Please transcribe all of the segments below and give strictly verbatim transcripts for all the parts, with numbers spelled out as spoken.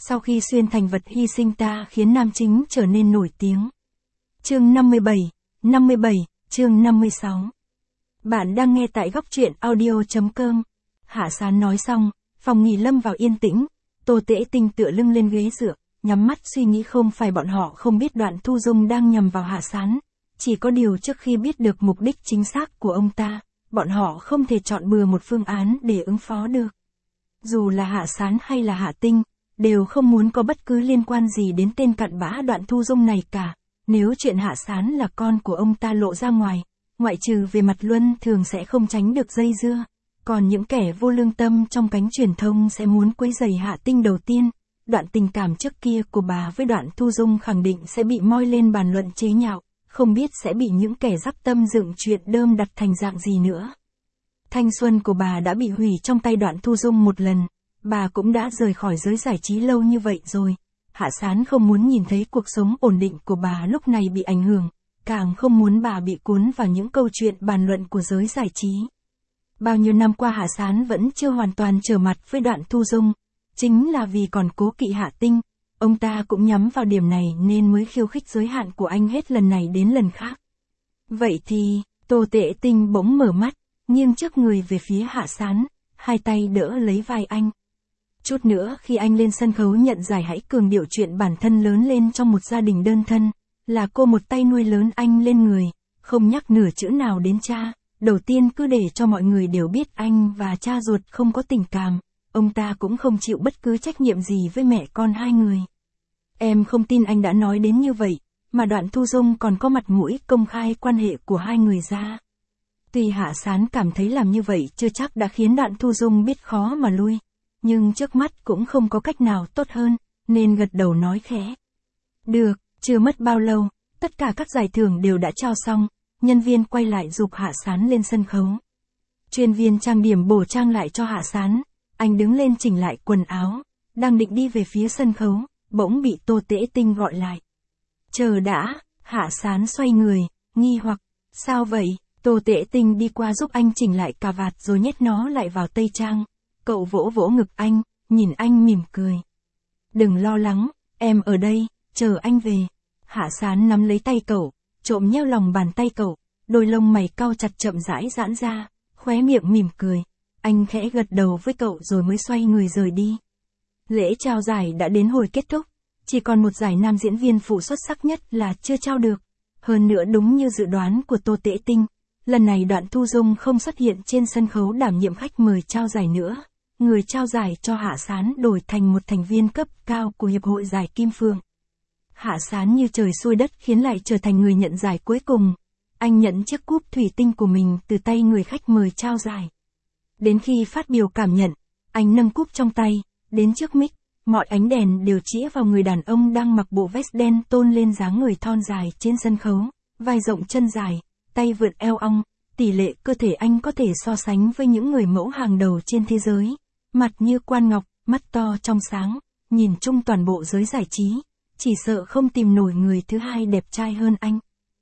Sau khi xuyên thành vật hy sinh ta khiến nam chính trở nên nổi tiếng. Chương năm mươi bảy, năm mươi bảy, chương năm mươi sáu. Bạn đang nghe tại góc truyện audio chấm com. Hạ Sán nói xong, phòng nghỉ lâm vào yên tĩnh, Tô Tễ Tinh tựa lưng lên ghế dựa, nhắm mắt suy nghĩ. Không phải bọn họ không biết Đoạn Thu Dung đang nhằm vào Hạ Sán, chỉ có điều trước khi biết được mục đích chính xác của ông ta, bọn họ không thể chọn bừa một phương án để ứng phó được. Dù là Hạ Sán hay là Hạ Tinh, đều không muốn có bất cứ liên quan gì đến tên cặn bã Đoạn Thu Dung này cả. Nếu chuyện Hạ Sán là con của ông ta lộ ra ngoài, ngoại trừ về mặt luân thường sẽ không tránh được dây dưa. Còn những kẻ vô lương tâm trong cánh truyền thông sẽ muốn quấy rầy Hạ Tinh đầu tiên. Đoạn tình cảm trước kia của bà với Đoạn Thu Dung khẳng định sẽ bị moi lên bàn luận chế nhạo, không biết sẽ bị những kẻ dắp tâm dựng chuyện đơm đặt thành dạng gì nữa. Thanh xuân của bà đã bị hủy trong tay Đoạn Thu Dung một lần, bà cũng đã rời khỏi giới giải trí lâu như vậy rồi. Hạ Sán không muốn nhìn thấy cuộc sống ổn định của bà lúc này bị ảnh hưởng, càng không muốn bà bị cuốn vào những câu chuyện bàn luận của giới giải trí. Bao nhiêu năm qua Hạ Sán vẫn chưa hoàn toàn trở mặt với Đoạn Thu Dung, chính là vì còn cố kỵ Hạ Tinh, ông ta cũng nhắm vào điểm này nên mới khiêu khích giới hạn của anh hết lần này đến lần khác. Vậy thì, Tô Tễ Tinh bỗng mở mắt, nghiêng trước người về phía Hạ Sán, hai tay đỡ lấy vai anh. Chút nữa khi anh lên sân khấu nhận giải hãy cường điệu chuyện bản thân lớn lên trong một gia đình đơn thân, là cô một tay nuôi lớn anh lên người, không nhắc nửa chữ nào đến cha, đầu tiên cứ để cho mọi người đều biết anh và cha ruột không có tình cảm, ông ta cũng không chịu bất cứ trách nhiệm gì với mẹ con hai người. Em không tin anh đã nói đến như vậy, mà Đoạn Thu Dung còn có mặt mũi công khai quan hệ của hai người ra. Tuy Hạ Sán cảm thấy làm như vậy chưa chắc đã khiến Đoạn Thu Dung biết khó mà lui, nhưng trước mắt cũng không có cách nào tốt hơn, nên gật đầu nói khẽ. Được, chưa mất bao lâu, tất cả các giải thưởng đều đã trao xong, nhân viên quay lại giục Hạ Sán lên sân khấu. Chuyên viên trang điểm bổ trang lại cho Hạ Sán, anh đứng lên chỉnh lại quần áo, đang định đi về phía sân khấu, bỗng bị Tô Tễ Tinh gọi lại. Chờ đã, Hạ Sán xoay người, nghi hoặc, sao vậy? Tô Tễ Tinh đi qua giúp anh chỉnh lại cà vạt rồi nhét nó lại vào tây trang. Cậu vỗ vỗ ngực anh, nhìn anh mỉm cười. Đừng lo lắng, em ở đây, chờ anh về. Hạ Sán nắm lấy tay cậu, trộm nheo lòng bàn tay cậu, đôi lông mày cau chặt chậm rãi giãn ra, khóe miệng mỉm cười. Anh khẽ gật đầu với cậu rồi mới xoay người rời đi. Lễ trao giải đã đến hồi kết thúc, chỉ còn một giải nam diễn viên phụ xuất sắc nhất là chưa trao được. Hơn nữa đúng như dự đoán của Tô Tễ Tinh, lần này Đoạn Thu Dung không xuất hiện trên sân khấu đảm nhiệm khách mời trao giải nữa. Người trao giải cho Hạ Sán đổi thành một thành viên cấp cao của Hiệp hội Giải Kim Phượng. Hạ Sán như trời xuôi đất khiến lại trở thành người nhận giải cuối cùng. Anh nhận chiếc cúp thủy tinh của mình từ tay người khách mời trao giải. Đến khi phát biểu cảm nhận, anh nâng cúp trong tay, đến trước mic, mọi ánh đèn đều chĩa vào người đàn ông đang mặc bộ vest đen tôn lên dáng người thon dài trên sân khấu, vai rộng chân dài, tay vượn eo ong, tỷ lệ cơ thể anh có thể so sánh với những người mẫu hàng đầu trên thế giới. Mặt như quan ngọc, mắt to trong sáng, nhìn chung toàn bộ giới giải trí, chỉ sợ không tìm nổi người thứ hai đẹp trai hơn anh.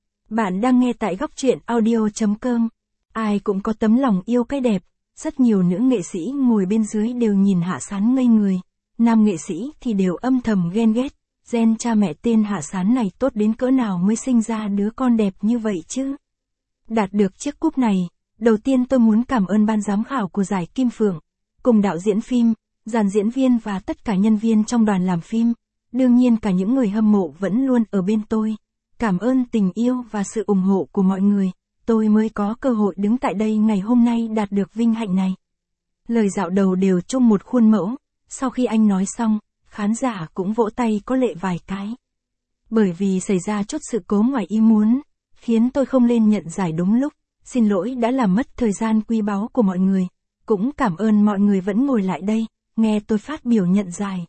Bạn đang nghe tại góc truyện audio chấm com. Ai cũng có tấm lòng yêu cái đẹp, rất nhiều nữ nghệ sĩ ngồi bên dưới đều nhìn Hạ Sán ngây người, nam nghệ sĩ thì đều âm thầm ghen ghét, gen cha mẹ tên Hạ Sán này tốt đến cỡ nào mới sinh ra đứa con đẹp như vậy chứ. Đạt được chiếc cúp này, đầu tiên tôi muốn cảm ơn ban giám khảo của giải Kim Phượng, cùng đạo diễn phim, dàn diễn viên và tất cả nhân viên trong đoàn làm phim, đương nhiên cả những người hâm mộ vẫn luôn ở bên tôi. Cảm ơn tình yêu và sự ủng hộ của mọi người, tôi mới có cơ hội đứng tại đây ngày hôm nay đạt được vinh hạnh này. Lời dạo đầu đều chung một khuôn mẫu, sau khi anh nói xong, khán giả cũng vỗ tay có lệ vài cái. Bởi vì xảy ra chút sự cố ngoài ý muốn, khiến tôi không lên nhận giải đúng lúc, xin lỗi đã làm mất thời gian quý báu của mọi người. Cũng cảm ơn mọi người vẫn ngồi lại đây, nghe tôi phát biểu nhận giải.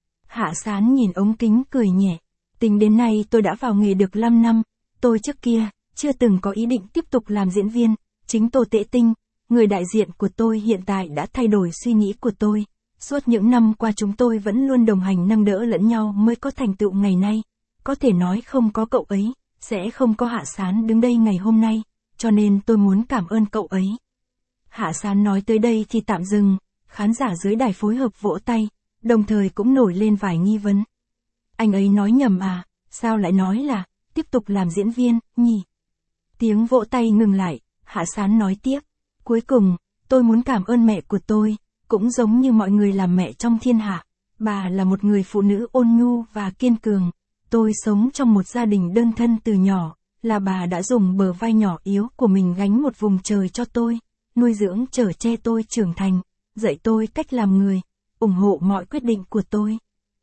Hạ Sán nhìn ống kính cười nhẹ. Tính đến nay tôi đã vào nghề được năm năm, tôi trước kia, chưa từng có ý định tiếp tục làm diễn viên. Chính Tô Tễ Tinh, người đại diện của tôi hiện tại đã thay đổi suy nghĩ của tôi. Suốt những năm qua chúng tôi vẫn luôn đồng hành nâng đỡ lẫn nhau mới có thành tựu ngày nay. Có thể nói không có cậu ấy, sẽ không có Hạ Sán đứng đây ngày hôm nay, cho nên tôi muốn cảm ơn cậu ấy. Hạ Sán nói tới đây thì tạm dừng, khán giả dưới đài phối hợp vỗ tay, đồng thời cũng nổi lên vài nghi vấn. Anh ấy nói nhầm à, sao lại nói là, tiếp tục làm diễn viên, nhỉ? Tiếng vỗ tay ngừng lại, Hạ Sán nói tiếp. Cuối cùng, tôi muốn cảm ơn mẹ của tôi, cũng giống như mọi người làm mẹ trong thiên hạ. Bà là một người phụ nữ ôn nhu và kiên cường. Tôi sống trong một gia đình đơn thân từ nhỏ, là bà đã dùng bờ vai nhỏ yếu của mình gánh một vùng trời cho tôi, nuôi dưỡng chở che tôi trưởng thành, dạy tôi cách làm người, ủng hộ mọi quyết định của tôi.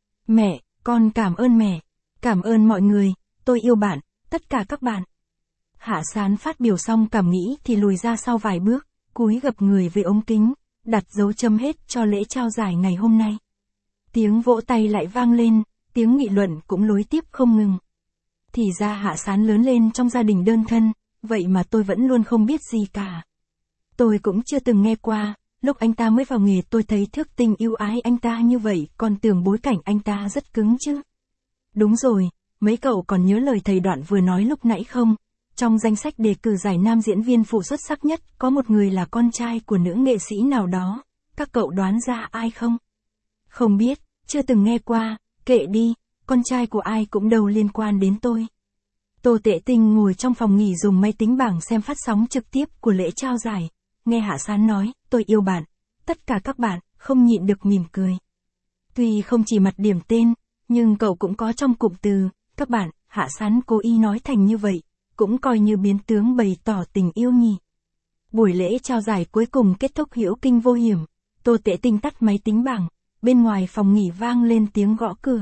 Mẹ, con cảm ơn mẹ, cảm ơn mọi người, tôi yêu bạn, tất cả các bạn. Hạ Sán phát biểu xong cảm nghĩ thì lùi ra sau vài bước, cúi gập người về ống kính, đặt dấu chấm hết cho lễ trao giải ngày hôm nay. Tiếng vỗ tay lại vang lên, tiếng nghị luận cũng nối tiếp không ngừng. Thì ra Hạ Sán lớn lên trong gia đình đơn thân, vậy mà tôi vẫn luôn không biết gì cả. Tôi cũng chưa từng nghe qua, lúc anh ta mới vào nghề tôi thấy thước tình yêu ái anh ta như vậy, còn tưởng bối cảnh anh ta rất cứng chứ. Đúng rồi, mấy cậu còn nhớ lời thầy Đoạn vừa nói lúc nãy không? Trong danh sách đề cử giải nam diễn viên phụ xuất sắc nhất, có một người là con trai của nữ nghệ sĩ nào đó, các cậu đoán ra ai không? Không biết, chưa từng nghe qua, kệ đi, con trai của ai cũng đâu liên quan đến tôi. Tô Tệ Tinh ngồi trong phòng nghỉ dùng máy tính bảng xem phát sóng trực tiếp của lễ trao giải, nghe Hạ Sán nói, tôi yêu bạn, tất cả các bạn, không nhịn được mỉm cười. Tuy không chỉ mặt điểm tên, nhưng cậu cũng có trong cụm từ, các bạn, Hạ Sán cố ý nói thành như vậy, cũng coi như biến tướng bày tỏ tình yêu nhỉ. Buổi lễ trao giải cuối cùng kết thúc hữu kinh vô hiểm, Tô Tệ Tinh tắt máy tính bảng, bên ngoài phòng nghỉ vang lên tiếng gõ cửa.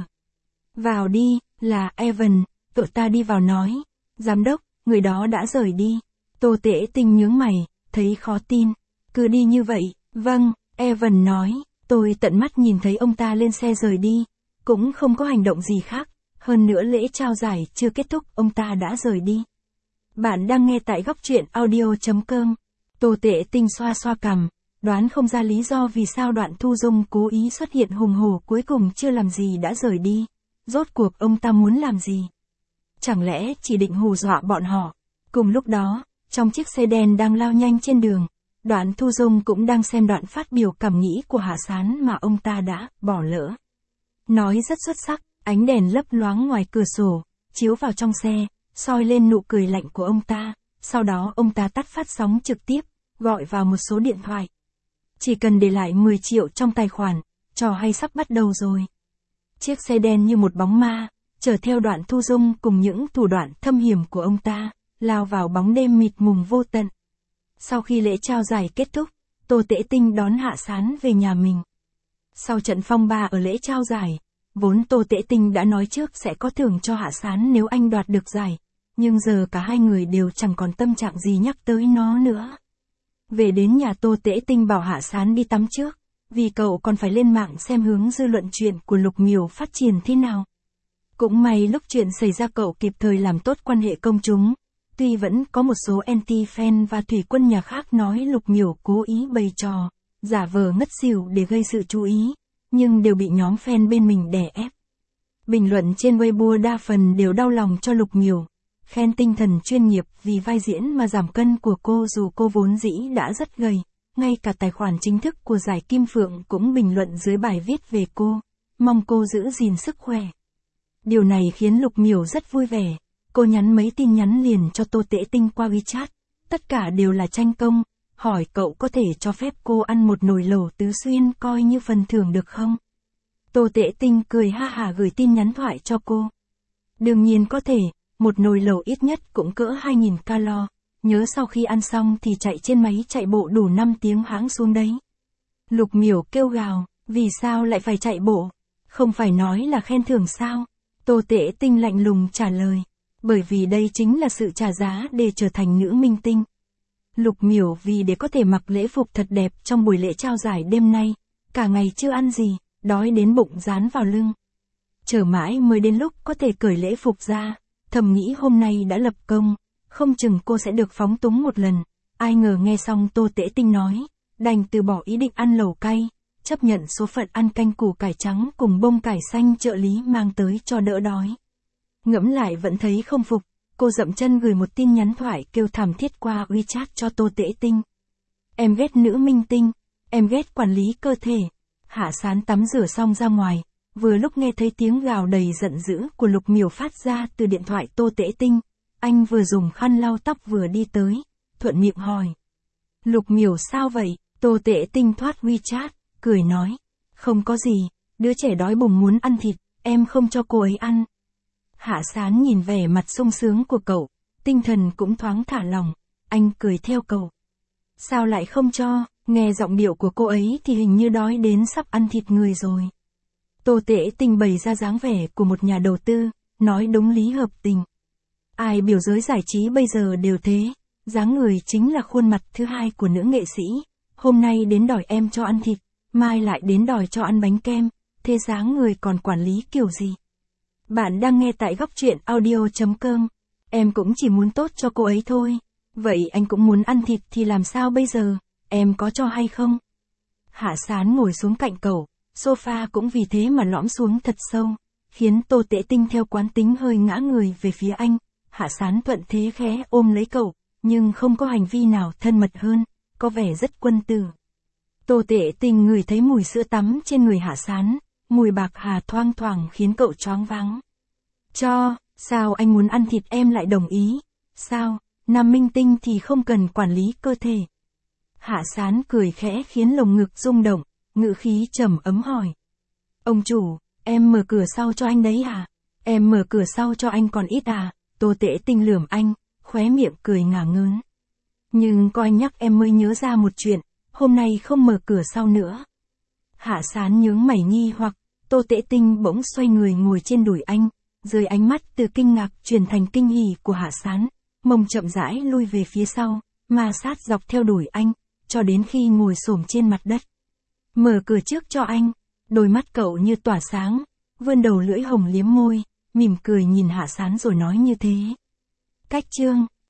Vào đi, là Evan, cậu ta đi vào nói, giám đốc, người đó đã rời đi. Tô Tệ Tinh nhướng mày, thấy khó tin, cứ đi như vậy, vâng, Evan nói, tôi tận mắt nhìn thấy ông ta lên xe rời đi, cũng không có hành động gì khác, hơn nữa lễ trao giải chưa kết thúc ông ta đã rời đi. Bạn đang nghe tại góc truyện audio chấm com. Tô Tệ Tinh xoa xoa cằm, đoán không ra lý do vì sao Đoạn Thu Dung cố ý xuất hiện hùng hổ cuối cùng chưa làm gì đã rời đi. Rốt cuộc ông ta muốn làm gì? Chẳng lẽ chỉ định hù dọa bọn họ? Cùng lúc đó, trong chiếc xe đen đang lao nhanh trên đường, Đoạn Thu Dung cũng đang xem đoạn phát biểu cảm nghĩ của Hạ Sán mà ông ta đã bỏ lỡ. Nói rất xuất sắc, ánh đèn lấp loáng ngoài cửa sổ, chiếu vào trong xe, soi lên nụ cười lạnh của ông ta, sau đó ông ta tắt phát sóng trực tiếp, gọi vào một số điện thoại. Chỉ cần để lại mười triệu trong tài khoản, trò hay sắp bắt đầu rồi. Chiếc xe đen như một bóng ma, chở theo Đoạn Thu Dung cùng những thủ đoạn thâm hiểm của ông ta, lao vào bóng đêm mịt mùng vô tận. Sau khi lễ trao giải kết thúc, Tô Tệ Tinh đón Hạ Sán về nhà mình. Sau trận phong ba ở lễ trao giải, vốn Tô Tệ Tinh đã nói trước sẽ có thưởng cho Hạ Sán nếu anh đoạt được giải, nhưng giờ cả hai người đều chẳng còn tâm trạng gì nhắc tới nó nữa. Về đến nhà Tô Tệ Tinh bảo Hạ Sán đi tắm trước, vì cậu còn phải lên mạng xem hướng dư luận chuyện của Lục Miểu phát triển thế nào. Cũng may lúc chuyện xảy ra cậu kịp thời làm tốt quan hệ công chúng, tuy vẫn có một số anti-fan và thủy quân nhà khác nói Lục Miểu cố ý bày trò, giả vờ ngất xỉu để gây sự chú ý, nhưng đều bị nhóm fan bên mình đè ép. Bình luận trên Weibo đa phần đều đau lòng cho Lục Miểu, khen tinh thần chuyên nghiệp vì vai diễn mà giảm cân của cô dù cô vốn dĩ đã rất gầy. Ngay cả tài khoản chính thức của giải Kim Phượng cũng bình luận dưới bài viết về cô, mong cô giữ gìn sức khỏe. Điều này khiến Lục Miểu rất vui vẻ, cô nhắn mấy tin nhắn liền cho Tô Tệ Tinh qua WeChat, tất cả đều là tranh công, hỏi cậu có thể cho phép cô ăn một nồi lẩu tứ xuyên coi như phần thưởng được không? Tô Tệ Tinh cười ha hả gửi tin nhắn thoại cho cô. Đương nhiên có thể, một nồi lẩu ít nhất cũng cỡ hai nghìn calo. Nhớ sau khi ăn xong thì chạy trên máy chạy bộ đủ năm tiếng hãng xuống đấy. Lục Miểu kêu gào, vì sao lại phải chạy bộ? Không phải nói là khen thưởng sao? Tô Tệ Tinh lạnh lùng trả lời, bởi vì đây chính là sự trả giá để trở thành nữ minh tinh. Lục Miểu vì để có thể mặc lễ phục thật đẹp trong buổi lễ trao giải đêm nay, cả ngày chưa ăn gì, đói đến bụng dán vào lưng. Chờ mãi mới đến lúc có thể cởi lễ phục ra, thầm nghĩ hôm nay đã lập công. Không chừng cô sẽ được phóng túng một lần. Ai ngờ nghe xong Tô Tệ Tinh nói, đành từ bỏ ý định ăn lẩu cay, chấp nhận số phận ăn canh củ cải trắng cùng bông cải xanh trợ lý mang tới cho đỡ đói. Ngẫm lại vẫn thấy không phục, cô dậm chân gửi một tin nhắn thoại kêu thảm thiết qua WeChat cho Tô Tệ Tinh. Em ghét nữ minh tinh, em ghét quản lý cơ thể. Hạ Sán tắm rửa xong ra ngoài, vừa lúc nghe thấy tiếng gào đầy giận dữ của Lục Miểu phát ra từ điện thoại Tô Tễ Tinh. Anh vừa dùng khăn lau tóc vừa đi tới, thuận miệng hỏi. Lục Miểu sao vậy? Tô Tễ Tinh thoát WeChat, cười nói. Không có gì, đứa trẻ đói bụng muốn ăn thịt, em không cho cô ấy ăn. Hạ Sán nhìn vẻ mặt sung sướng của cậu, tinh thần cũng thoáng thả lỏng, anh cười theo cậu. Sao lại không cho, nghe giọng điệu của cô ấy thì hình như đói đến sắp ăn thịt người rồi. Tô Tễ Tinh bày ra dáng vẻ của một nhà đầu tư, nói đúng lý hợp tình. Ai biểu giới giải trí bây giờ đều thế, dáng người chính là khuôn mặt thứ hai của nữ nghệ sĩ, hôm nay đến đòi em cho ăn thịt, mai lại đến đòi cho ăn bánh kem, thế dáng người còn quản lý kiểu gì? Bạn đang nghe tại góc truyện audio chấm com, em cũng chỉ muốn tốt cho cô ấy thôi, vậy anh cũng muốn ăn thịt thì làm sao bây giờ, em có cho hay không? Hạ Sán ngồi xuống cạnh cậu, sofa cũng vì thế mà lõm xuống thật sâu, khiến Tô Tễ Tinh theo quán tính hơi ngã người về phía anh. Hạ Sán thuận thế khẽ ôm lấy cậu, nhưng không có hành vi nào thân mật hơn, có vẻ rất quân tử. Tô Tễ Tinh ngửi thấy mùi sữa tắm trên người Hạ Sán, mùi bạc hà thoang thoảng khiến cậu choáng váng. Cho, sao anh muốn ăn thịt em lại đồng ý? Sao, nam minh tinh thì không cần quản lý cơ thể? Hạ Sán cười khẽ khiến lồng ngực rung động, ngữ khí trầm ấm hỏi. Ông chủ, em mở cửa sau cho anh đấy à? Em mở cửa sau cho anh còn ít à? Tô Tễ Tinh lườm anh, khóe miệng cười ngả ngớn. Nhưng có anh nhắc em mới nhớ ra một chuyện, hôm nay không mở cửa sau nữa. Hạ Sán nhướng mày nghi hoặc, Tô Tễ Tinh bỗng xoay người ngồi trên đùi anh, dưới ánh mắt từ kinh ngạc chuyển thành kinh hỉ của Hạ Sán, mông chậm rãi lui về phía sau, ma sát dọc theo đùi anh, cho đến khi ngồi xổm trên mặt đất. Mở cửa trước cho anh, đôi mắt cậu như tỏa sáng, vươn đầu lưỡi hồng liếm môi, mỉm cười nhìn Hạ Sán rồi nói như thế. Cách chương